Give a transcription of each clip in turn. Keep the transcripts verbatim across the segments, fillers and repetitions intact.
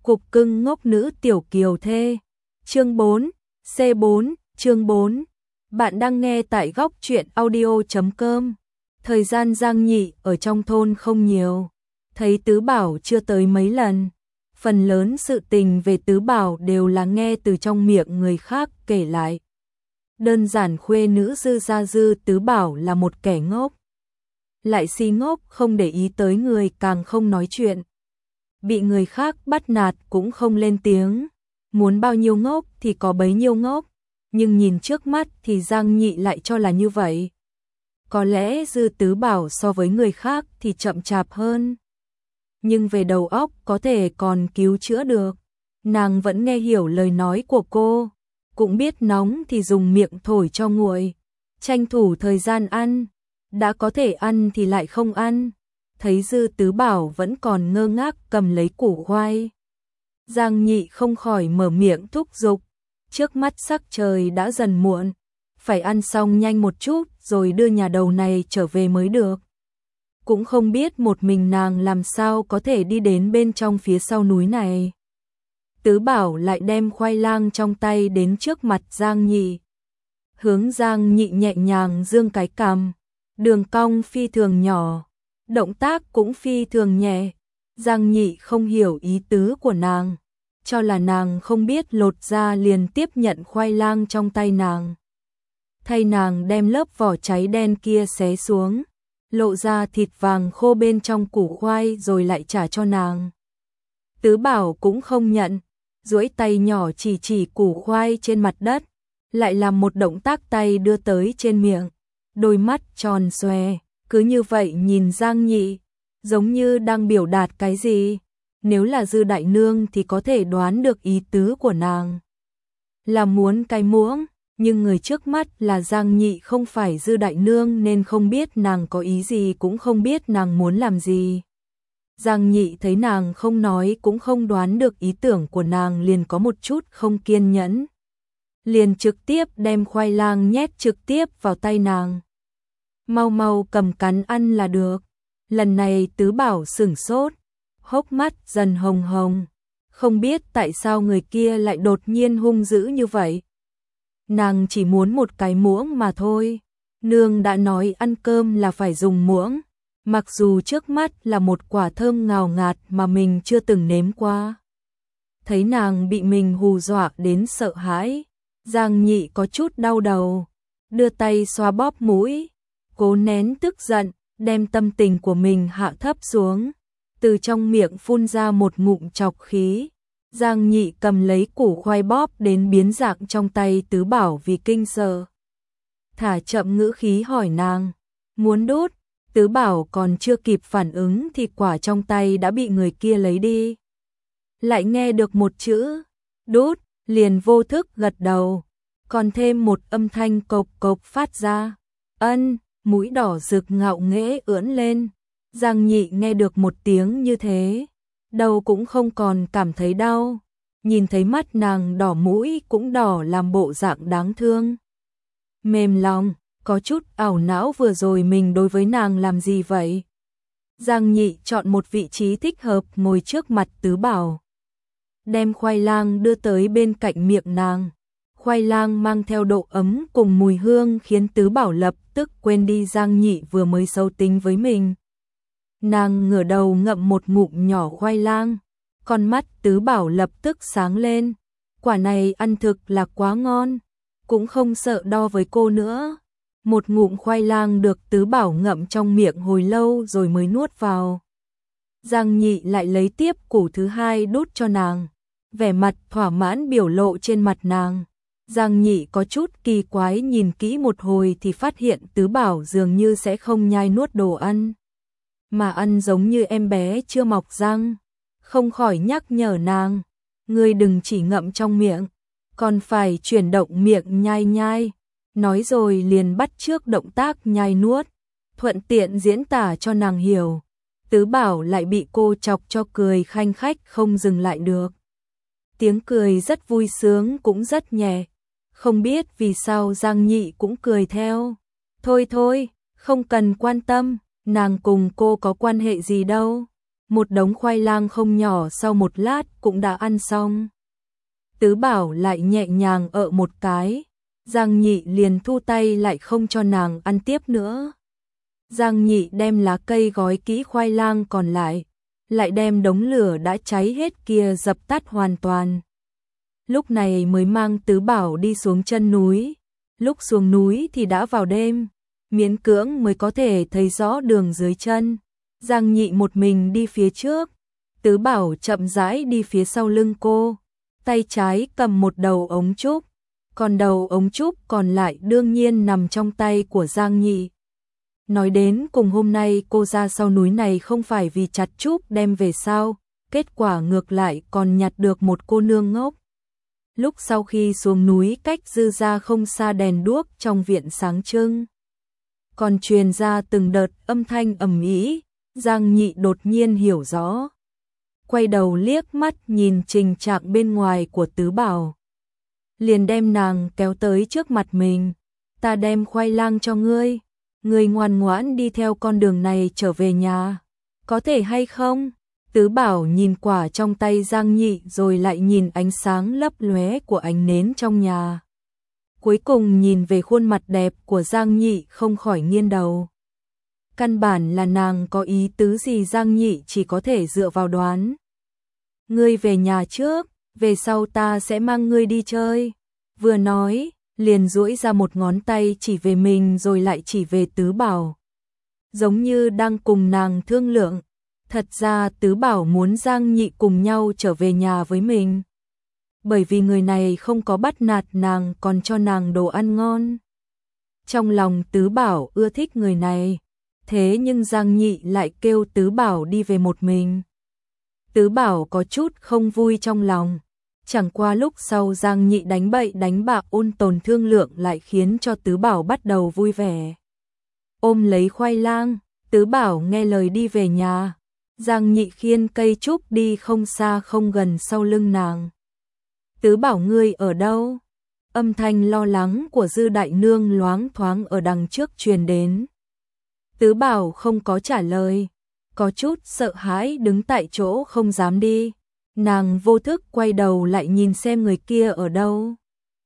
Cục cưng ngốc nữ tiểu kiều thê. Chương bốn, C bốn, chương bốn. Bạn đang nghe tại góc truyện audio chấm com. Thời gian Giang Nhị ở trong thôn không nhiều, thấy Tứ Bảo chưa tới mấy lần. Phần lớn sự tình về Tứ Bảo đều là nghe từ trong miệng người khác kể lại. Đơn giản khuê nữ Dư Gia Dư Tứ Bảo là một kẻ ngốc. Lại si ngốc, không để ý tới người, càng không nói chuyện. Bị người khác bắt nạt cũng không lên tiếng. Muốn bao nhiêu ngốc thì có bấy nhiêu ngốc. Nhưng nhìn trước mắt thì Giang Nhị lại cho là như vậy. Có lẽ Dư Tứ Bảo so với người khác thì chậm chạp hơn. Nhưng về đầu óc có thể còn cứu chữa được. Nàng vẫn nghe hiểu lời nói của cô. Cũng biết nóng thì dùng miệng thổi cho nguội. Tranh thủ thời gian ăn. Đã có thể ăn thì lại không ăn. Thấy Dư Tứ Bảo vẫn còn ngơ ngác cầm lấy củ khoai. Giang Nhị không khỏi mở miệng thúc giục. Trước mắt sắc trời đã dần muộn. Phải ăn xong nhanh một chút rồi đưa nhà đầu này trở về mới được. Cũng không biết một mình nàng làm sao có thể đi đến bên trong phía sau núi này. Tứ Bảo lại đem khoai lang trong tay đến trước mặt Giang Nhị. Hướng Giang Nhị nhẹ nhàng dương cái cằm. Đường cong phi thường nhỏ. Động tác cũng phi thường nhẹ. Giang Nhị không hiểu ý tứ của nàng. Cho là nàng không biết lột ra liền tiếp nhận khoai lang trong tay nàng. Thay nàng đem lớp vỏ cháy đen kia xé xuống. Lộ ra thịt vàng khô bên trong củ khoai rồi lại trả cho nàng. Tứ Bảo cũng không nhận. Duỗi tay nhỏ chỉ chỉ củ khoai trên mặt đất. Lại làm một động tác tay đưa tới trên miệng. Đôi mắt tròn xoe. Cứ như vậy nhìn Giang Nhị. Giống như đang biểu đạt cái gì. Nếu là Dư đại nương thì có thể đoán được ý tứ của nàng. Là muốn cái muỗng. Nhưng người trước mắt là Giang Nhị không phải Dư đại nương nên không biết nàng có ý gì, cũng không biết nàng muốn làm gì. Giang Nhị thấy nàng không nói cũng không đoán được ý tưởng của nàng, liền có một chút không kiên nhẫn. Liền trực tiếp đem khoai lang nhét trực tiếp vào tay nàng. Mau mau cầm cắn ăn là được. Lần này Tứ Bảo sửng sốt, hốc mắt dần hồng hồng. Không biết tại sao người kia lại đột nhiên hung dữ như vậy. Nàng chỉ muốn một cái muỗng mà thôi. Nương đã nói ăn cơm là phải dùng muỗng. Mặc dù trước mắt là một quả thơm ngào ngạt mà mình chưa từng nếm qua. Thấy nàng bị mình hù dọa đến sợ hãi, Giang Nhị có chút đau đầu. Đưa tay xoa bóp mũi, cố nén tức giận, đem tâm tình của mình hạ thấp xuống. Từ trong miệng phun ra một ngụm trọc khí. Giang Nhị cầm lấy củ khoai bóp đến biến dạng trong tay Tứ Bảo vì kinh sợ. Thả chậm ngữ khí hỏi nàng, muốn đút. Tứ Bảo còn chưa kịp phản ứng thì quả trong tay đã bị người kia lấy đi. Lại nghe được một chữ, đút, liền vô thức gật đầu. Còn thêm một âm thanh cộc cộc phát ra. Ân, mũi đỏ rực ngạo nghễ ưỡn lên. Giang Nhị nghe được một tiếng như thế. Đầu cũng không còn cảm thấy đau. Nhìn thấy mắt nàng đỏ mũi cũng đỏ làm bộ dạng đáng thương. Mềm lòng, có chút ảo não vừa rồi mình đối với nàng làm gì vậy. Giang Nhị chọn một vị trí thích hợp ngồi trước mặt Tứ Bảo. Đem khoai lang đưa tới bên cạnh miệng nàng. Khoai lang mang theo độ ấm cùng mùi hương khiến Tứ Bảo lập tức quên đi Giang Nhị vừa mới xấu tính với mình. Nàng ngửa đầu ngậm một ngụm nhỏ khoai lang. Con mắt Tứ Bảo lập tức sáng lên. Quả này ăn thực là quá ngon. Cũng không sợ đo với cô nữa. Một ngụm khoai lang được Tứ Bảo ngậm trong miệng hồi lâu rồi mới nuốt vào. Giang Nhị lại lấy tiếp củ thứ hai đút cho nàng. Vẻ mặt thỏa mãn biểu lộ trên mặt nàng. Giang Nhị có chút kỳ quái nhìn kỹ một hồi thì phát hiện Tứ Bảo dường như sẽ không nhai nuốt đồ ăn. Mà ăn giống như em bé chưa mọc răng. Không khỏi nhắc nhở nàng. Ngươi đừng chỉ ngậm trong miệng. Còn phải chuyển động miệng nhai nhai. Nói rồi liền bắt chước động tác nhai nuốt. Thuận tiện diễn tả cho nàng hiểu. Tứ Bảo lại bị cô chọc cho cười khanh khách không dừng lại được. Tiếng cười rất vui sướng cũng rất nhẹ. Không biết vì sao Giang Nhị cũng cười theo. Thôi thôi, không cần quan tâm. Nàng cùng cô có quan hệ gì đâu. Một đống khoai lang không nhỏ sau một lát cũng đã ăn xong. Tứ Bảo lại nhẹ nhàng ợ một cái, Giang Nhị liền thu tay lại không cho nàng ăn tiếp nữa. Giang Nhị đem lá cây gói kỹ khoai lang còn lại, lại đem đống lửa đã cháy hết kia dập tắt hoàn toàn. Lúc này mới mang Tứ Bảo đi xuống chân núi, lúc xuống núi thì đã vào đêm, miễn cưỡng mới có thể thấy rõ đường dưới chân. Giang Nhị một mình đi phía trước, Tứ Bảo chậm rãi đi phía sau lưng cô, tay trái cầm một đầu ống trúc, còn đầu ống trúc còn lại đương nhiên nằm trong tay của Giang Nhị. Nói đến cùng hôm nay cô ra sau núi này không phải vì chặt trúc đem về sao, kết quả ngược lại còn nhặt được một cô nương ngốc. Lúc sau khi xuống núi cách Dư gia không xa đèn đuốc trong viện sáng trưng, còn truyền ra từng đợt âm thanh ầm ĩ, Giang Nhị đột nhiên hiểu rõ. Quay đầu liếc mắt nhìn trình trạng bên ngoài của Tứ Bảo, liền đem nàng kéo tới trước mặt mình. Ta đem khoai lang cho ngươi, ngươi ngoan ngoãn đi theo con đường này trở về nhà, có thể hay không? Tứ Bảo nhìn quả trong tay Giang Nhị rồi lại nhìn ánh sáng lấp lóe của ánh nến trong nhà. Cuối cùng nhìn về khuôn mặt đẹp của Giang Nhị không khỏi nghiêng đầu. Căn bản là nàng có ý tứ gì Giang Nhị chỉ có thể dựa vào đoán. Ngươi về nhà trước, về sau ta sẽ mang ngươi đi chơi. Vừa nói, liền duỗi ra một ngón tay chỉ về mình rồi lại chỉ về Tứ Bảo. Giống như đang cùng nàng thương lượng. Thật ra Tứ Bảo muốn Giang Nhị cùng nhau trở về nhà với mình. Bởi vì người này không có bắt nạt nàng còn cho nàng đồ ăn ngon. Trong lòng Tứ Bảo ưa thích người này. Thế nhưng Giang Nhị lại kêu Tứ Bảo đi về một mình. Tứ Bảo có chút không vui trong lòng. Chẳng qua lúc sau Giang Nhị đánh bậy đánh bạ ôn tồn thương lượng lại khiến cho Tứ Bảo bắt đầu vui vẻ. Ôm lấy khoai lang, Tứ Bảo nghe lời đi về nhà. Giang Nhị khiêng cây trúc đi không xa không gần sau lưng nàng. Tứ Bảo ngươi ở đâu? Âm thanh lo lắng của Dư đại nương loáng thoáng ở đằng trước truyền đến. Tứ Bảo không có trả lời, có chút sợ hãi đứng tại chỗ không dám đi. Nàng vô thức quay đầu lại nhìn xem người kia ở đâu.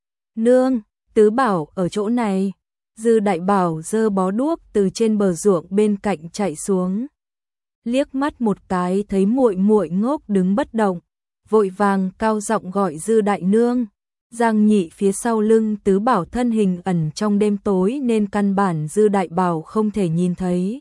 Nương, Tứ Bảo ở chỗ này. Dư đại bảo giơ bó đuốc từ trên bờ ruộng bên cạnh chạy xuống. Liếc mắt một cái thấy muội muội ngốc đứng bất động, vội vàng cao giọng gọi Dư đại nương. Giang Nhị phía sau lưng Tứ Bảo thân hình ẩn trong đêm tối nên căn bản Dư đại bảo không thể nhìn thấy.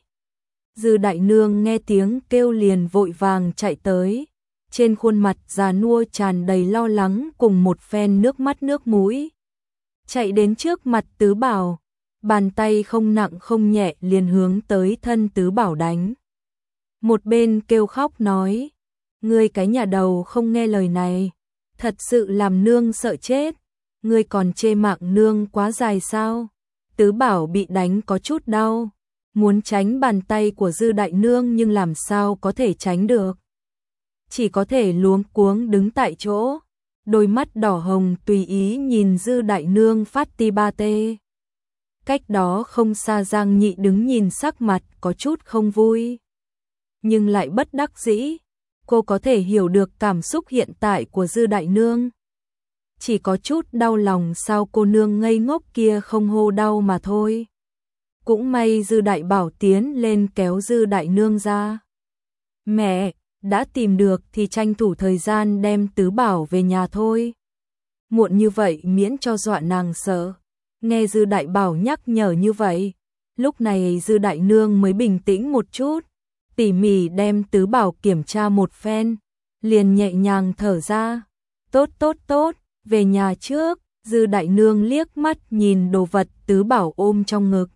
Dư đại nương nghe tiếng kêu liền vội vàng chạy tới. Trên khuôn mặt già nua tràn đầy lo lắng cùng một phen nước mắt nước mũi. Chạy đến trước mặt Tứ Bảo, bàn tay không nặng không nhẹ liền hướng tới thân Tứ Bảo đánh. Một bên kêu khóc nói, ngươi cái nhà đầu không nghe lời này, thật sự làm nương sợ chết, ngươi còn chê mạng nương quá dài sao? Tứ Bảo bị đánh có chút đau, muốn tránh bàn tay của Dư đại nương nhưng làm sao có thể tránh được. Chỉ có thể luống cuống đứng tại chỗ, đôi mắt đỏ hồng tùy ý nhìn Dư đại nương phát ti ba tê. Cách đó không xa Giang Nhị đứng nhìn sắc mặt có chút không vui, nhưng lại bất đắc dĩ. Cô có thể hiểu được cảm xúc hiện tại của Dư đại nương, chỉ có chút đau lòng sao cô nương ngây ngốc kia không hô đau mà thôi. Cũng may Dư đại bảo tiến lên kéo Dư đại nương ra. Mẹ, đã tìm được thì tranh thủ thời gian đem Tứ Bảo về nhà thôi. Muộn như vậy miễn cho dọa nàng sợ. Nghe Dư đại bảo nhắc nhở như vậy, lúc này Dư đại nương mới bình tĩnh một chút, tỉ mỉ đem Tứ Bảo kiểm tra một phen, liền nhẹ nhàng thở ra. Tốt tốt tốt, về nhà trước. Dư đại nương liếc mắt nhìn đồ vật Tứ Bảo ôm trong ngực.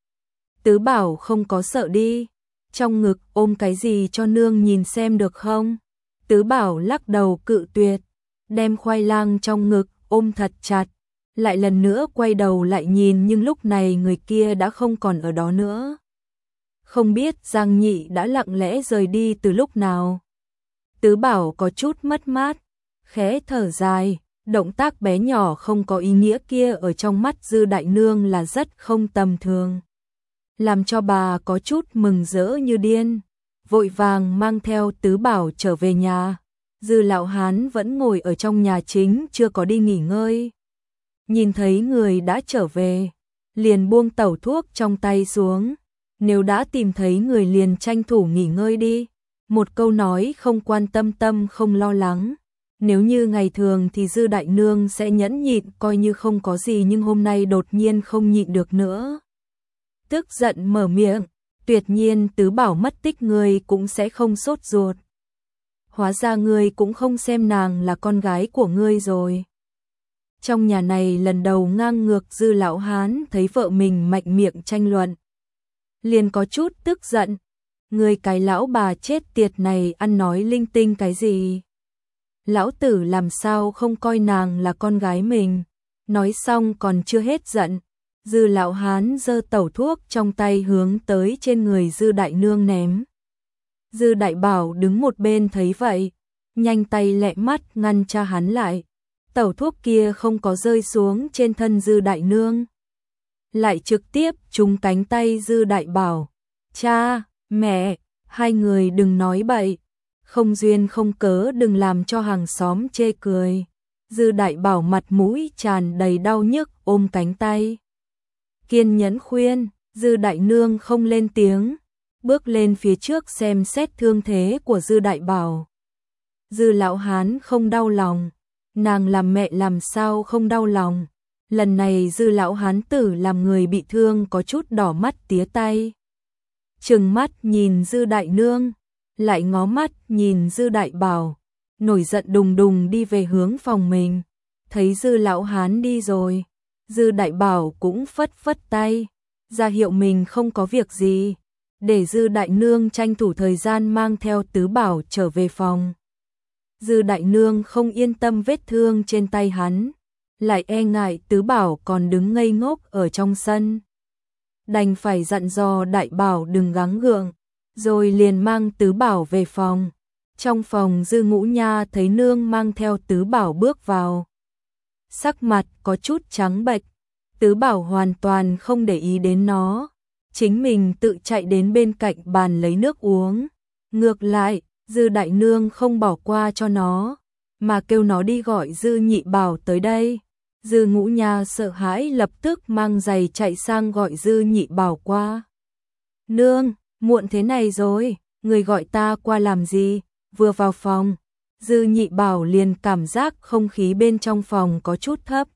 Tứ Bảo không có sợ đi, trong ngực ôm cái gì cho nương nhìn xem được không? Tứ Bảo lắc đầu cự tuyệt, đem khoai lang trong ngực ôm thật chặt, lại lần nữa quay đầu lại nhìn nhưng lúc này người kia đã không còn ở đó nữa. Không biết Giang Nhị đã lặng lẽ rời đi từ lúc nào. Tứ Bảo có chút mất mát, khẽ thở dài, động tác bé nhỏ không có ý nghĩa kia ở trong mắt Dư đại nương là rất không tầm thường, làm cho bà có chút mừng rỡ như điên. vội vàng mang theo Tứ Bảo trở về nhà. Dư lão hán vẫn ngồi ở trong nhà chính chưa có đi nghỉ ngơi. Nhìn thấy người đã trở về, liền buông tẩu thuốc trong tay xuống. Nếu đã tìm thấy người liền tranh thủ nghỉ ngơi đi. Một câu nói không quan tâm tâm không lo lắng. Nếu như ngày thường thì Dư đại nương sẽ nhẫn nhịn coi như không có gì, nhưng hôm nay đột nhiên không nhịn được nữa. Tức giận mở miệng, tuyệt nhiên Tứ Bảo mất tích ngươi cũng sẽ không sốt ruột. Hóa ra ngươi cũng không xem nàng là con gái của ngươi rồi. Trong nhà này lần đầu ngang ngược, Dư lão hán thấy vợ mình mạnh miệng tranh luận, liền có chút tức giận. Ngươi cái lão bà chết tiệt này ăn nói linh tinh cái gì? Lão tử làm sao không coi nàng là con gái mình? Nói xong còn chưa hết giận, Dư lão hán giơ tẩu thuốc trong tay hướng tới trên người Dư đại nương ném. Dư đại bảo đứng một bên thấy vậy, nhanh tay lẹ mắt ngăn cha hắn lại. Tẩu thuốc kia không có rơi xuống trên thân Dư đại nương, lại trực tiếp trúng cánh tay Dư đại bảo. Cha, mẹ, hai người đừng nói bậy, không duyên không cớ đừng làm cho hàng xóm chê cười. Dư đại bảo mặt mũi tràn đầy đau nhức ôm cánh tay, kiên nhẫn khuyên. Dư đại nương không lên tiếng, bước lên phía trước xem xét thương thế của Dư đại bảo. Dư lão hán không đau lòng, nàng làm mẹ làm sao không đau lòng. Lần này Dư lão hán tử làm người bị thương có chút đỏ mắt tía tay. Trừng mắt nhìn Dư đại nương, lại ngó mắt nhìn Dư đại bảo, nổi giận đùng đùng đi về hướng phòng mình. Thấy Dư lão hán đi rồi, Dư đại bảo cũng phất phất tay, ra hiệu mình không có việc gì, để Dư đại nương tranh thủ thời gian mang theo Tứ Bảo trở về phòng. Dư đại nương không yên tâm vết thương trên tay hắn, lại e ngại Tứ Bảo còn đứng ngây ngốc ở trong sân. Đành phải dặn dò đại bảo đừng gắng gượng, rồi liền mang Tứ Bảo về phòng. Trong phòng Dư Ngũ Nha thấy nương mang theo Tứ Bảo bước vào, sắc mặt có chút trắng bệch. Tứ Bảo hoàn toàn không để ý đến nó, chính mình tự chạy đến bên cạnh bàn lấy nước uống. Ngược lại, Dư đại nương không bỏ qua cho nó, mà kêu nó đi gọi Dư nhị bảo tới đây. Dư Ngũ Nha sợ hãi lập tức mang giày chạy sang gọi Dư nhị bảo qua. Nương, muộn thế này rồi, người gọi ta qua làm gì? Vừa vào phòng, Dư nhị bảo liền cảm giác không khí bên trong phòng có chút thấp.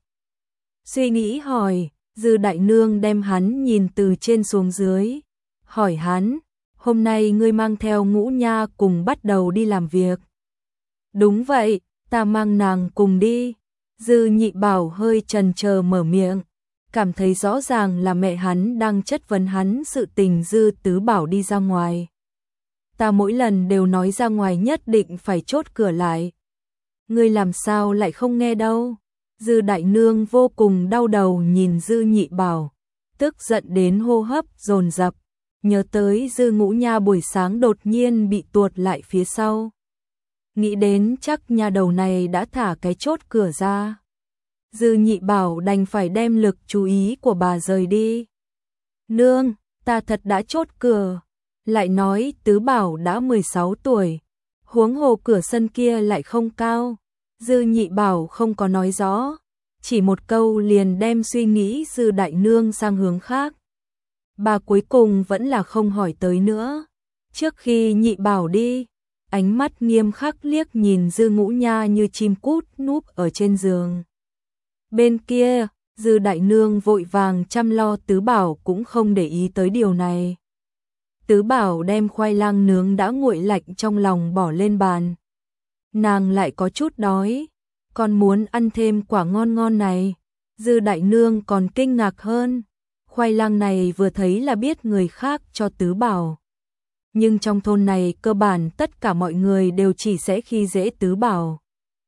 Suy nghĩ hỏi, Dư đại nương đem hắn nhìn từ trên xuống dưới, hỏi hắn, hôm nay ngươi mang theo Ngũ Nha cùng bắt đầu đi làm việc. Đúng vậy, ta mang nàng cùng đi. Dư nhị bảo hơi chần chờ mở miệng, cảm thấy rõ ràng là mẹ hắn đang chất vấn hắn sự tình. Dư Tứ Bảo đi ra ngoài, ta mỗi lần đều nói ra ngoài nhất định phải chốt cửa lại, ngươi làm sao lại không nghe đâu. Dư đại nương vô cùng đau đầu nhìn Dư nhị bảo, tức giận đến hô hấp dồn dập, nhớ tới Dư Ngũ Nha buổi sáng đột nhiên bị tuột lại phía sau. Nghĩ đến chắc nhà đầu này đã thả cái chốt cửa ra. Dư nhị bảo đành phải đem lực chú ý của bà rời đi. Nương, ta thật đã chốt cửa. Lại nói Tứ Bảo đã mười sáu tuổi, huống hồ cửa sân kia lại không cao. Dư nhị bảo không có nói rõ, chỉ một câu liền đem suy nghĩ Dư đại nương sang hướng khác. Bà cuối cùng vẫn là không hỏi tới nữa. Trước khi nhị bảo đi, ánh mắt nghiêm khắc liếc nhìn Dư Ngũ Nha như chim cút núp ở trên giường. Bên kia, Dư đại nương vội vàng chăm lo Tứ Bảo cũng không để ý tới điều này. Tứ Bảo đem khoai lang nướng đã nguội lạnh trong lòng bỏ lên bàn. Nàng lại có chút đói, còn muốn ăn thêm quả ngon ngon này. Dư đại nương còn kinh ngạc hơn, khoai lang này vừa thấy là biết người khác cho Tứ Bảo. Nhưng trong thôn này cơ bản tất cả mọi người đều chỉ sẽ khi dễ Tứ Bảo.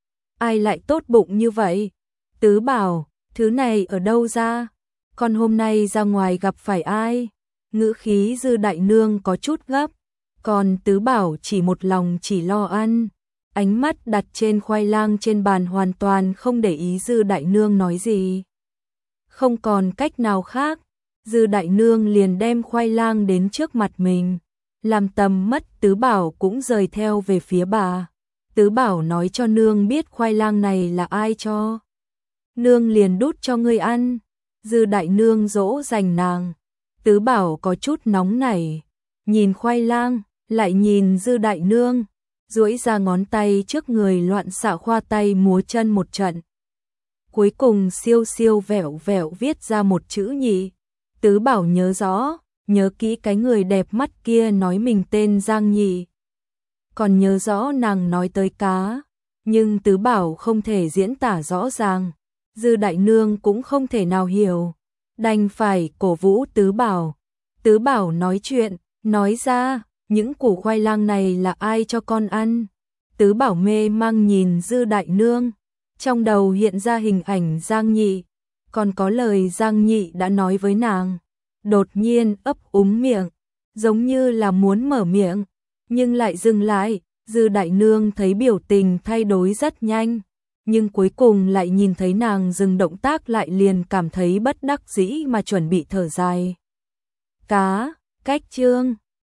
Ai lại tốt bụng như vậy? Tứ Bảo, thứ này ở đâu ra? Còn hôm nay ra ngoài gặp phải ai? Ngữ khí Dư đại nương có chút gấp, còn Tứ Bảo chỉ một lòng chỉ lo ăn. Ánh mắt đặt trên khoai lang trên bàn hoàn toàn không để ý Dư đại nương nói gì. Không còn cách nào khác, Dư đại nương liền đem khoai lang đến trước mặt mình, làm tầm mất Tứ Bảo cũng rời theo về phía bà. Tứ Bảo nói cho nương biết khoai lang này là ai cho. Nương liền đút cho ngươi ăn. Dư đại nương dỗ dành nàng. Tứ Bảo có chút nóng nảy, nhìn khoai lang, lại nhìn Dư đại nương, duỗi ra ngón tay trước người loạn xạ khoa tay múa chân một trận. Cuối cùng siêu siêu vẹo vẹo viết ra một chữ nhị. Tứ Bảo nhớ rõ, nhớ kỹ cái người đẹp mắt kia nói mình tên Giang Nhị. Còn nhớ rõ nàng nói tới cá, nhưng Tứ Bảo không thể diễn tả rõ ràng. Dư đại nương cũng không thể nào hiểu, đành phải cổ vũ Tứ Bảo. Tứ Bảo nói chuyện, nói ra, những củ khoai lang này là ai cho con ăn? Tứ Bảo mê mang nhìn Dư đại nương, trong đầu hiện ra hình ảnh Giang Nhị, còn có lời Giang Nhị đã nói với nàng. Đột nhiên ấp úng miệng, giống như là muốn mở miệng, nhưng lại dừng lại. Dư đại nương thấy biểu tình thay đổi rất nhanh, nhưng cuối cùng lại nhìn thấy nàng dừng động tác lại liền cảm thấy bất đắc dĩ mà chuẩn bị thở dài. Cá, cách chương